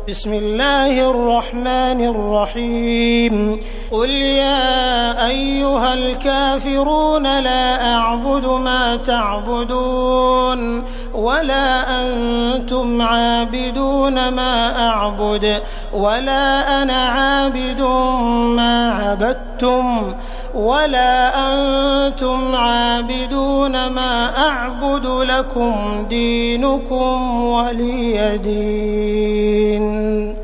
بسم الله الرحمن الرحيم قل يا أيها الكافرون لا أعبد ما تعبدون ولا أنتم عابدون ما أعبد ولا أنا عابد ما عبدتم ولا أنتم عابدون ما أعبد لكم دينكم ولي دين.